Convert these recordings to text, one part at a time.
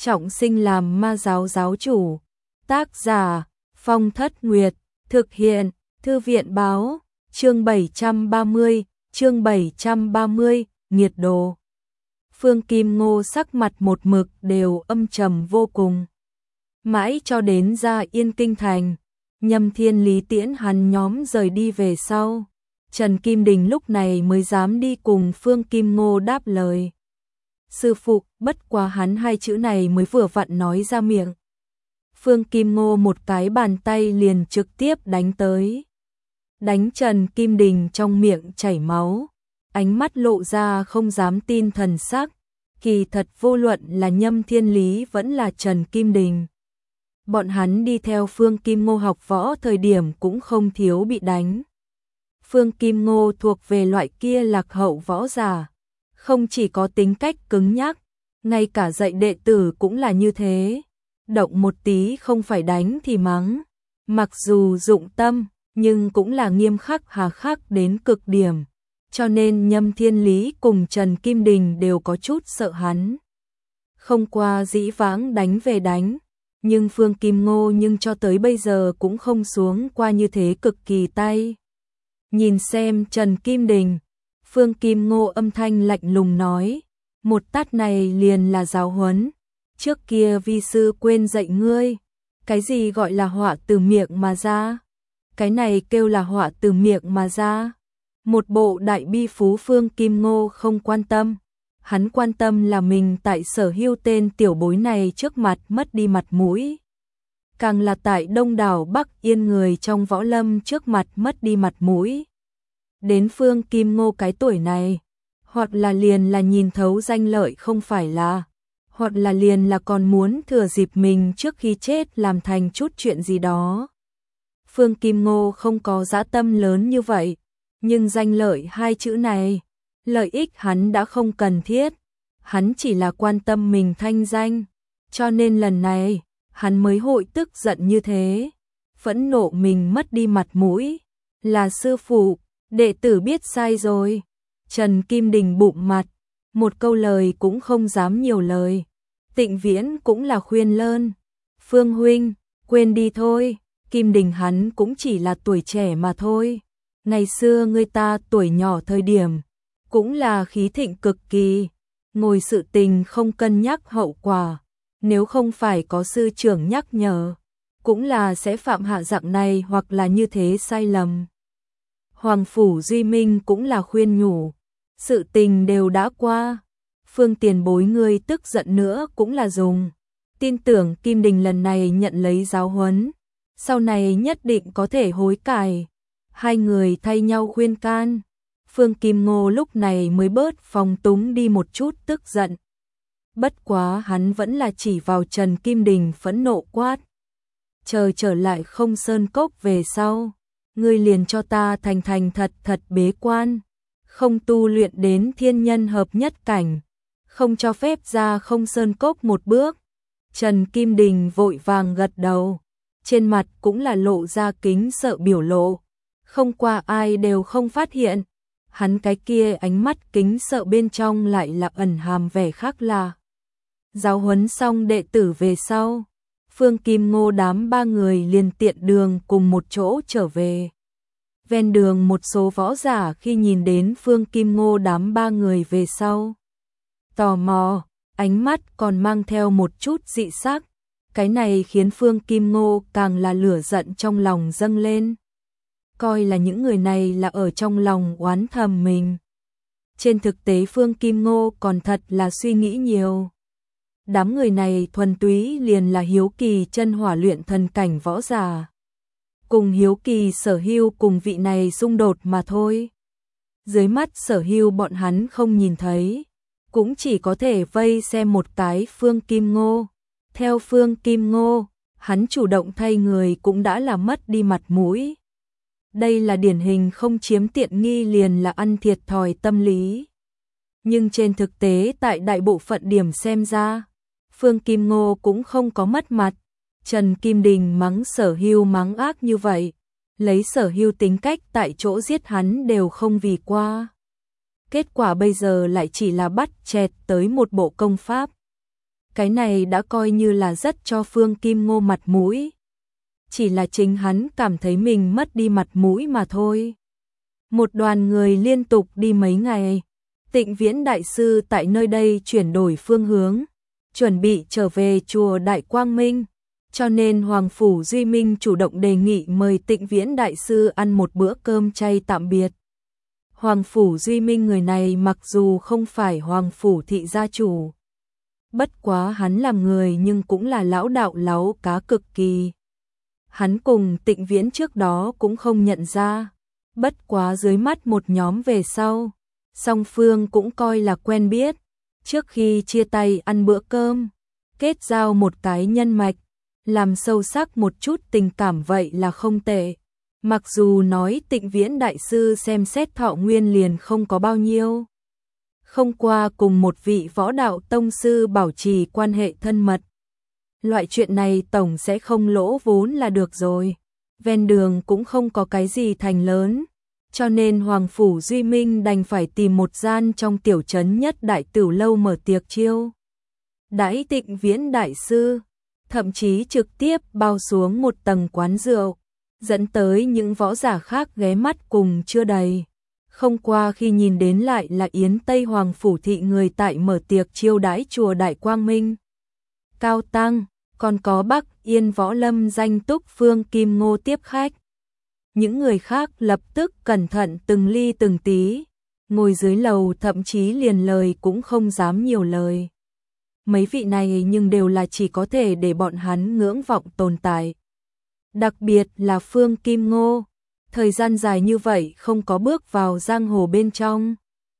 trọng sinh làm ma giáo giáo chủ. Tác giả Phong Thất Nguyệt. Thực hiện Thư viện báo. Chương 730, nghiệt đồ. Phương Kim Ngô sắc mặt một mực đều âm trầm vô cùng. Mãi cho đến ra Yên Kinh thành, Nhâm Thiên Lý tiễn hắn nhóm rời đi về sau, Trần Kim Đình lúc này mới dám đi cùng Phương Kim Ngô đáp lời. Sư phụ, bất quá hắn hai chữ này mới vừa vặn nói ra miệng. Phương Kim Ngô một cái bàn tay liền trực tiếp đánh tới. Đánh Trần Kim Đình trong miệng chảy máu, ánh mắt lộ ra không dám tin thần sắc. Kỳ thật vô luận là Nhâm Thiên Lý vẫn là Trần Kim Đình, bọn hắn đi theo Phương Kim Ngô học võ thời điểm cũng không thiếu bị đánh. Phương Kim Ngô thuộc về loại kia lạc hậu võ giả, không chỉ có tính cách cứng nhắc, ngay cả dạy đệ tử cũng là như thế. Động một tí không phải đánh thì mắng, mặc dù dụng tâm, nhưng cũng là nghiêm khắc hà khắc đến cực điểm. Cho nên Nhâm Thiên Lý cùng Trần Kim Đình đều có chút sợ hắn. Không qua dĩ vãng đánh về đánh, nhưng Phương Kim Ngô nhưng cho tới bây giờ cũng không xuống qua như thế cực kỳ tay. Nhìn xem Trần Kim Đình, Phương Kim Ngô âm thanh lạnh lùng nói, một tát này liền là giáo huấn. Trước kia vi sư quên dạy ngươi, cái gì gọi là họa từ miệng mà ra? Cái này kêu là họa từ miệng mà ra. Một bộ đại bi phú Phương Kim Ngô không quan tâm. Hắn quan tâm là mình tại Sở Hưu tên tiểu bối này trước mặt mất đi mặt mũi. Càng là tại đông đảo Bắc Yên người trong võ lâm trước mặt mất đi mặt mũi. Đến Phương Kim Ngô cái tuổi này, hoặc là liền là nhìn thấu danh lợi không phải là, hoặc là liền là còn muốn thừa dịp mình trước khi chết làm thành chút chuyện gì đó. Phương Kim Ngô không có dã tâm lớn như vậy, nhưng danh lợi hai chữ này, lợi ích hắn đã không cần thiết, hắn chỉ là quan tâm mình thanh danh, cho nên lần này, hắn mới hội tức giận như thế, phẫn nộ mình mất đi mặt mũi, là sư phụ, đệ tử biết sai rồi. Trần Kim Đình bụng mặt, một câu lời cũng không dám nhiều lời. Tịnh Viễn cũng là khuyên lơn, Phương huynh, quên đi thôi, Kim Đình hắn cũng chỉ là tuổi trẻ mà thôi. Ngày xưa người ta tuổi nhỏ thời điểm, cũng là khí thịnh cực kỳ, ngồi sự tình không cân nhắc hậu quả, nếu không phải có sư trưởng nhắc nhở, cũng là sẽ phạm hạ dạng này hoặc là như thế sai lầm. Hoàng Phủ Duy Minh cũng là khuyên nhủ, sự tình đều đã qua, Phương tiền bối ngươi tức giận nữa cũng là dùng, tin tưởng Kim Đình lần này nhận lấy giáo huấn, sau này nhất định có thể hối cải. Hai người thay nhau khuyên can, Phương Kim Ngô lúc này mới bớt phóng túng đi một chút tức giận. Bất quá hắn vẫn là chỉ vào Trần Kim Đình phẫn nộ quát. Chờ trở lại Không Sơn Cốc về sau, ngươi liền cho ta thành thành thật thật bế quan, không tu luyện đến thiên nhân hợp nhất cảnh, không cho phép ra Không Sơn Cốc một bước. Trần Kim Đình vội vàng gật đầu, trên mặt cũng là lộ ra kính sợ biểu lộ. Không qua ai đều không phát hiện, hắn cái kia ánh mắt kính sợ bên trong lại là ẩn hàm vẻ khác lạ. Giáo huấn xong đệ tử về sau, Phương Kim Ngô đám ba người liền tiện đường cùng một chỗ trở về. Ven đường một số võ giả khi nhìn đến Phương Kim Ngô đám ba người về sau, tò mò, ánh mắt còn mang theo một chút dị sắc. Cái này khiến Phương Kim Ngô càng là lửa giận trong lòng dâng lên. Coi là những người này là ở trong lòng oán thầm mình. Trên thực tế Phương Kim Ngô còn thật là suy nghĩ nhiều. Đám người này thuần túy liền là hiếu kỳ chân hỏa luyện thần cảnh võ giả. Cùng hiếu kỳ Sở Hưu cùng vị này xung đột mà thôi. Dưới mắt Sở Hưu bọn hắn không nhìn thấy, cũng chỉ có thể vây xem một cái Phương Kim Ngô. Theo Phương Kim Ngô, hắn chủ động thay người cũng đã là mất đi mặt mũi. Đây là điển hình không chiếm tiện nghi liền là ăn thiệt thòi tâm lý. Nhưng trên thực tế tại đại bộ phận điểm xem ra, Phương Kim Ngô cũng không có mất mặt. Trần Kim Đình mắng Sở Hưu mắng ác như vậy, lấy Sở Hưu tính cách tại chỗ giết hắn đều không vì qua. Kết quả bây giờ lại chỉ là bắt chẹt tới một bộ công pháp. cái này đã coi như là rất cho Phương Kim Ngô mặt mũi. Chỉ là chính hắn cảm thấy mình mất đi mặt mũi mà thôi. Một đoàn người liên tục đi mấy ngày, Tịnh Viễn Đại Sư tại nơi đây chuyển đổi phương hướng, chuẩn bị trở về chùa Đại Quang Minh, cho nên Hoàng Phủ Duy Minh chủ động đề nghị mời Tịnh Viễn Đại Sư ăn một bữa cơm chay tạm biệt. Hoàng Phủ Duy Minh người này mặc dù không phải Hoàng Phủ thị gia chủ, bất quá hắn làm người nhưng cũng là lão đạo láu cá cực kỳ. Hắn cùng Tịnh Viễn trước đó cũng không nhận ra, bất quá dưới mắt một nhóm về sau, song phương cũng coi là quen biết. Trước khi chia tay ăn bữa cơm, kết giao một cái nhân mạch, làm sâu sắc một chút tình cảm vậy là không tệ. Mặc dù nói Tịnh Viễn Đại Sư xem xét thọ nguyên liền không có bao nhiêu, không qua cùng một vị võ đạo tông sư bảo trì quan hệ thân mật. Loại chuyện này tổng sẽ không lỗ vốn là được rồi. Ven đường cũng không có cái gì thành lớn, cho nên Hoàng Phủ Duy Minh đành phải tìm một gian trong tiểu trấn nhất đại tửu lâu mở tiệc chiêu đãi Tịnh Viễn Đại Sư, thậm chí trực tiếp bao xuống một tầng quán rượu, dẫn tới những võ giả khác ghé mắt cùng chưa đầy. Không qua khi nhìn đến lại là Yến Tây Hoàng Phủ thị người tại mở tiệc chiêu đãi chùa Đại Quang Minh cao tăng, còn có Bắc Yên Võ Lâm danh túc Phương Kim Ngô tiếp khách. Những người khác lập tức cẩn thận từng ly từng tí, ngồi dưới lầu thậm chí liền lời cũng không dám nhiều lời. Mấy vị này nhưng đều là chỉ có thể để bọn hắn ngưỡng vọng tồn tại. Đặc biệt là Phương Kim Ngô, thời gian dài như vậy không có bước vào giang hồ bên trong.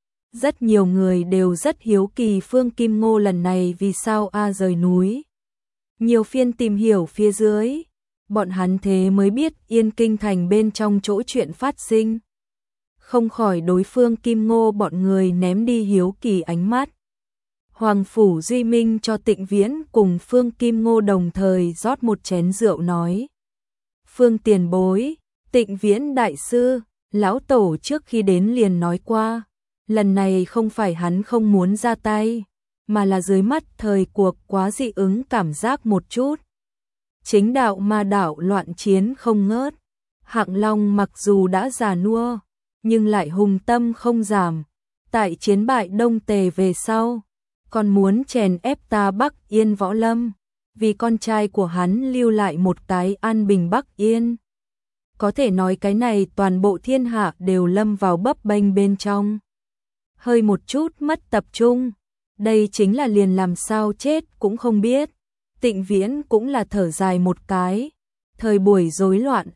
Rất nhiều người đều rất hiếu kỳ Phương Kim Ngô lần này vì sao rời núi. Nhiều phiên tìm hiểu phía dưới, bọn hắn thế mới biết Yên Kinh thành bên trong chỗ chuyện phát sinh. Không khỏi đối Phương Kim Ngô bọn người ném đi hiếu kỳ ánh mắt. Hoàng Phủ Duy Minh cho Tịnh Viễn cùng Phương Kim Ngô đồng thời rót một chén rượu nói: Phương tiền bối, Tịnh Viễn Đại Sư, lão tổ trước khi đến liền nói qua, lần này không phải hắn không muốn ra tay, mà là dưới mắt thời cuộc quá dị ứng cảm giác một chút. Chính đạo ma đạo loạn chiến không ngớt, Hạng Long mặc dù đã già nua, nhưng lại hùng tâm không giảm, tại chiến bại Đông Tề về sau, còn muốn chèn ép ta Bắc Yên Võ Lâm, vì con trai của hắn lưu lại một cái an bình Bắc Yên. Có thể nói cái này toàn bộ thiên hạ đều lâm vào bấp bênh bên trong. Hơi một chút mất tập trung, đây chính là liền làm sao chết cũng không biết. Tịnh Viễn cũng là thở dài một cái, thời buổi rối loạn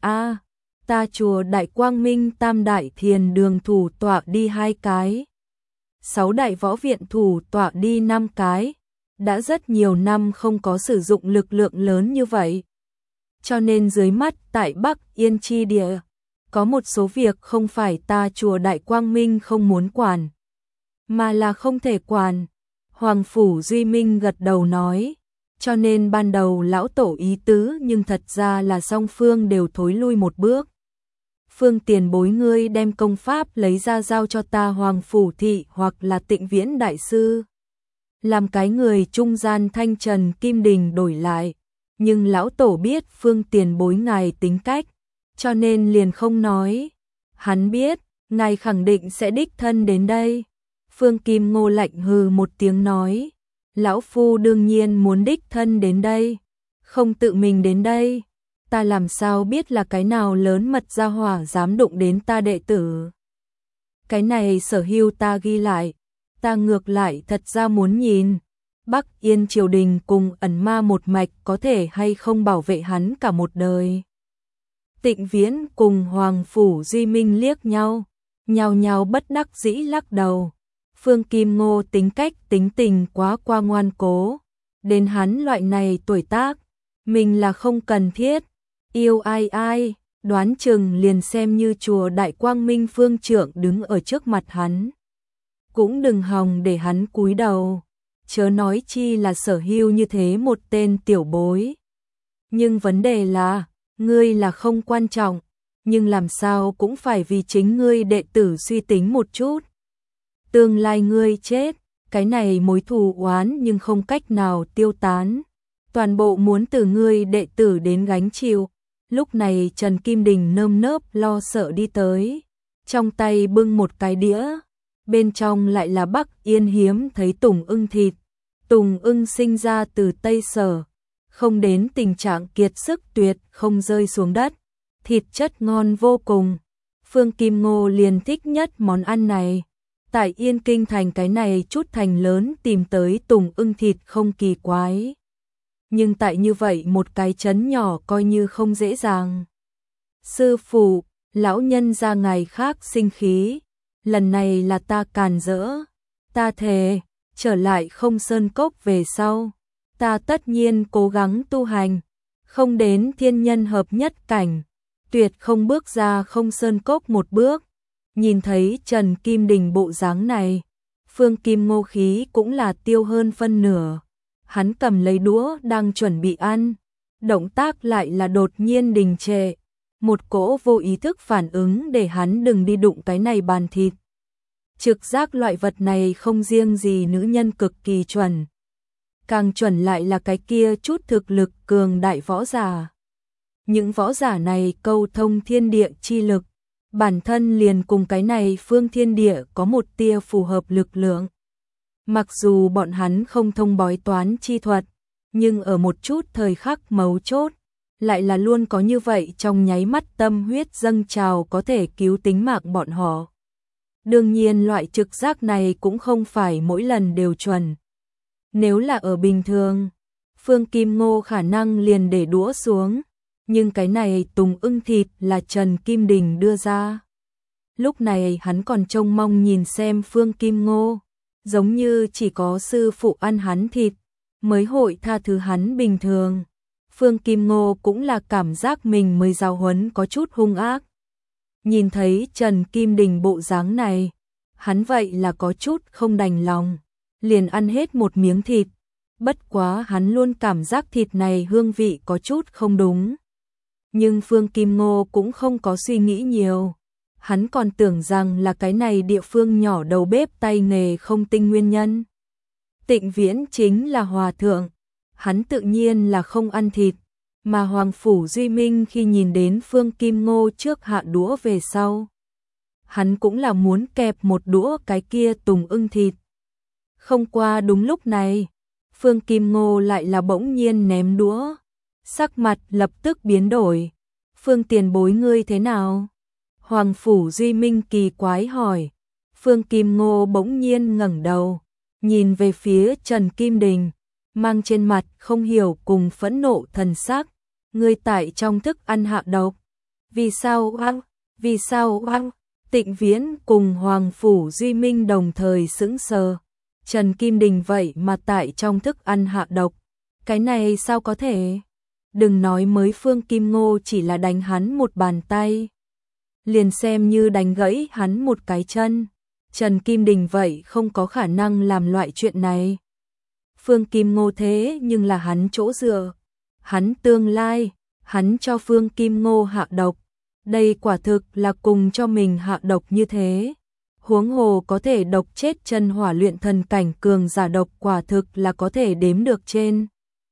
ta chùa Đại Quang Minh Tam Đại Thiền Đường thủ tọa đi 2 cái, 6 đại võ viện thủ tọa đi 5 cái, đã rất nhiều năm không có sử dụng lực lượng lớn như vậy. Cho nên dưới mắt tại Bắc Yên chi địa, có một số việc không phải ta chùa Đại Quang Minh không muốn quản, mà là không thể quản. Hoàng Phủ Duy Minh gật đầu nói, cho nên ban đầu lão tổ ý tứ nhưng thật ra là song phương đều thối lui một bước. Phương tiền bối ngươi đem công pháp lấy ra giao cho ta Hoàng Phủ thị hoặc là Tịnh Viễn Đại Sư, làm cái người trung gian thanh trần kim đình đổi lại. Nhưng lão tổ biết Phương tiền bối ngài tính cách, cho nên liền không nói. Hắn biết, ngài khẳng định sẽ đích thân đến đây. Phương Kim Ngô lạnh hừ một tiếng nói, lão phu đương nhiên muốn đích thân đến đây, không tự mình đến đây, ta làm sao biết là cái nào lớn mật gia hỏa dám đụng đến ta đệ tử. Cái này sở hữu ta ghi lại, ta ngược lại thật ra muốn nhìn, Bắc Yên triều đình cùng ẩn ma một mạch có thể hay không bảo vệ hắn cả một đời. Tịnh Viễn cùng Hoàng Phủ Duy Minh liếc nhau, nhao nhao bất đắc dĩ lắc đầu. Phương Kim Ngô tính cách tính tình quá qua ngoan cố, đến hắn loại này tuổi tác, mình là không cần thiết, yêu ai, đoán chừng liền xem như chùa Đại Quang Minh phương trưởng đứng ở trước mặt hắn, cũng đừng hòng để hắn cúi đầu, chớ nói chi là sở hữu như thế một tên tiểu bối. Nhưng vấn đề là, ngươi là không quan trọng, nhưng làm sao cũng phải vì chính ngươi đệ tử suy tính một chút. Tương lai ngươi chết, cái này mối thù oán nhưng không cách nào tiêu tán. Toàn bộ muốn từ ngươi đệ tử đến gánh chịu. Lúc này Trần Kim Đình nơm nớp lo sợ đi tới, trong tay bưng một cái đĩa, bên trong lại là Bắc Yên hiếm thấy tùng ưng thịt. Tùng ưng sinh ra từ Tây Sở, không đến tình trạng kiệt sức tuyệt không rơi xuống đất, thịt chất ngon vô cùng. Phương Kim Ngô liền thích nhất món ăn này. Tại Yên Kinh thành cái này chút thành lớn tìm tới tùng ưng thịt không kỳ quái. Nhưng tại như vậy một cái trấn nhỏ coi như không dễ dàng. Sư phụ, lão nhân ra ngày khác sinh khí, lần này là ta càn rỡ, ta thề, trở lại Không Sơn Cốc về sau, ta tất nhiên cố gắng tu hành, không đến thiên nhân hợp nhất cảnh, tuyệt không bước ra Không Sơn Cốc một bước. Nhìn thấy Trần Kim Đình bộ dáng này, Phương Kim Ngô khí cũng là tiêu hơn phân nửa. Hắn cầm lấy đũa đang chuẩn bị ăn, động tác lại là đột nhiên đình trệ, một cỗ vô ý thức phản ứng để hắn đừng đi đụng cái này bàn thịt. Trực giác loại vật này không riêng gì nữ nhân cực kỳ chuẩn, càng chuẩn lại là cái kia chút thực lực cường đại võ giả. Những võ giả này câu thông thiên địa chi lực, bản thân liền cùng cái này phương thiên địa có một tia phù hợp lực lượng. Mặc dù bọn hắn không thông bói toán chi thuật, nhưng ở một chút thời khắc mấu chốt, lại là luôn có như vậy trong nháy mắt tâm huyết dâng trào có thể cứu tính mạng bọn họ. Đương nhiên loại trực giác này cũng không phải mỗi lần đều chuẩn. Nếu là ở bình thường, Phương Kim Ngô khả năng liền để đũa xuống, nhưng cái này tùng ưng thịt là Trần Kim Đình đưa ra. Lúc này hắn còn trông mong nhìn xem Phương Kim Ngô, giống như chỉ có sư phụ ăn hắn thịt, mới hội tha thứ hắn bình thường. Phương Kim Ngô cũng là cảm giác mình mới giáo huấn có chút hung ác. Nhìn thấy Trần Kim Đình bộ dáng này, hắn vậy là có chút không đành lòng, liền ăn hết một miếng thịt. Bất quá hắn luôn cảm giác thịt này hương vị có chút không đúng. Nhưng Phương Kim Ngô cũng không có suy nghĩ nhiều. Hắn còn tưởng rằng là cái này địa phương nhỏ đầu bếp tay nghề không tinh nguyên nhân. Tịnh Viễn chính là hòa thượng, hắn tự nhiên là không ăn thịt, mà Hoàng Phủ Duy Minh khi nhìn đến Phương Kim Ngô trước hạ đũa về sau, hắn cũng là muốn kẹp một đũa cái kia tùng ưng thịt. Không qua đúng lúc này, Phương Kim Ngô lại là bỗng nhiên ném đũa, sắc mặt lập tức biến đổi. Phương tiền bối ngươi thế nào? Hoàng Phủ Duy Minh kỳ quái hỏi. Phương Kim Ngô bỗng nhiên ngẩng đầu, nhìn về phía Trần Kim Đình, mang trên mặt không hiểu cùng phẫn nộ thần sắc. Ngươi tại trong thức ăn hạ độc. Vì sao oang? Vì sao oang? Tịnh Viễn cùng Hoàng Phủ Duy Minh đồng thời sững sờ. Trần Kim Đình vậy mà tại trong thức ăn hạ độc. Cái này sao có thể? Đừng nói mới Phương Kim Ngô chỉ là đánh hắn một bàn tay, liền xem như đánh gãy hắn một cái chân, Trần Kim Đình vậy không có khả năng làm loại chuyện này. Phương Kim Ngô thế nhưng là hắn chỗ dựa, hắn tương lai, hắn cho Phương Kim Ngô hạ độc, đây quả thực là cùng cho mình hạ độc như thế. Huống hồ có thể độc chết chân hỏa luyện thần cảnh cường giả độc quả thực là có thể đếm được trên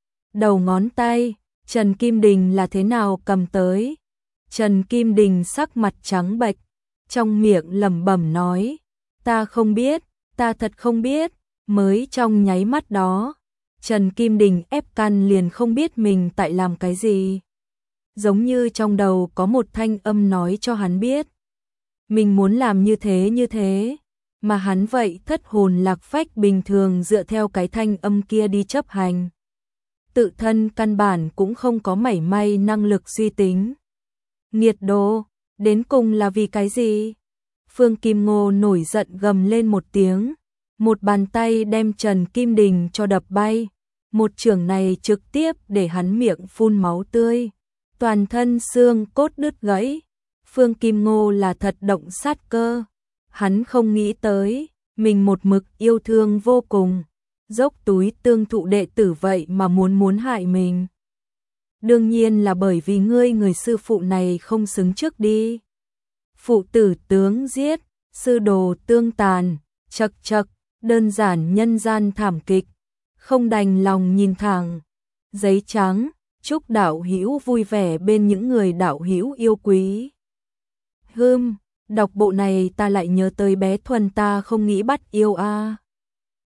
đầu ngón tay. Trần Kim Đình là thế nào cầm tới? Trần Kim Đình sắc mặt trắng bệch, trong miệng lẩm bẩm nói, ta không biết, ta thật không biết. Mới trong nháy mắt đó, Trần Kim Đình ép căn liền không biết mình tại làm cái gì. Giống như trong đầu có một thanh âm nói cho hắn biết, mình muốn làm như thế, mà hắn vậy thất hồn lạc phách bình thường dựa theo cái thanh âm kia đi chấp hành. Tự thân căn bản cũng không có mảy may năng lực suy tính. Nghiệt đồ, đến cùng là vì cái gì? Phương Kim Ngô nổi giận gầm lên một tiếng, một bàn tay đem Trần Kim Đình cho đập bay. Một chưởng này trực tiếp để hắn miệng phun máu tươi, toàn thân xương cốt đứt gãy. Phương Kim Ngô là thật động sát cơ, hắn không nghĩ tới, mình một mực yêu thương vô cùng, dốc túi tương thụ đệ tử vậy mà muốn hại mình. Đương nhiên là bởi vì ngươi người sư phụ này không xứng trước đi. Phụ tử tướng giết, sư đồ tương tàn, chậc chậc, đơn giản nhân gian thảm kịch, không đành lòng nhìn thẳng. Giấy trắng, chúc đạo hữu vui vẻ bên những người đạo hữu yêu quý. Đọc bộ này ta lại nhớ tới bé Thuần ta không nghĩ bắt yêu a.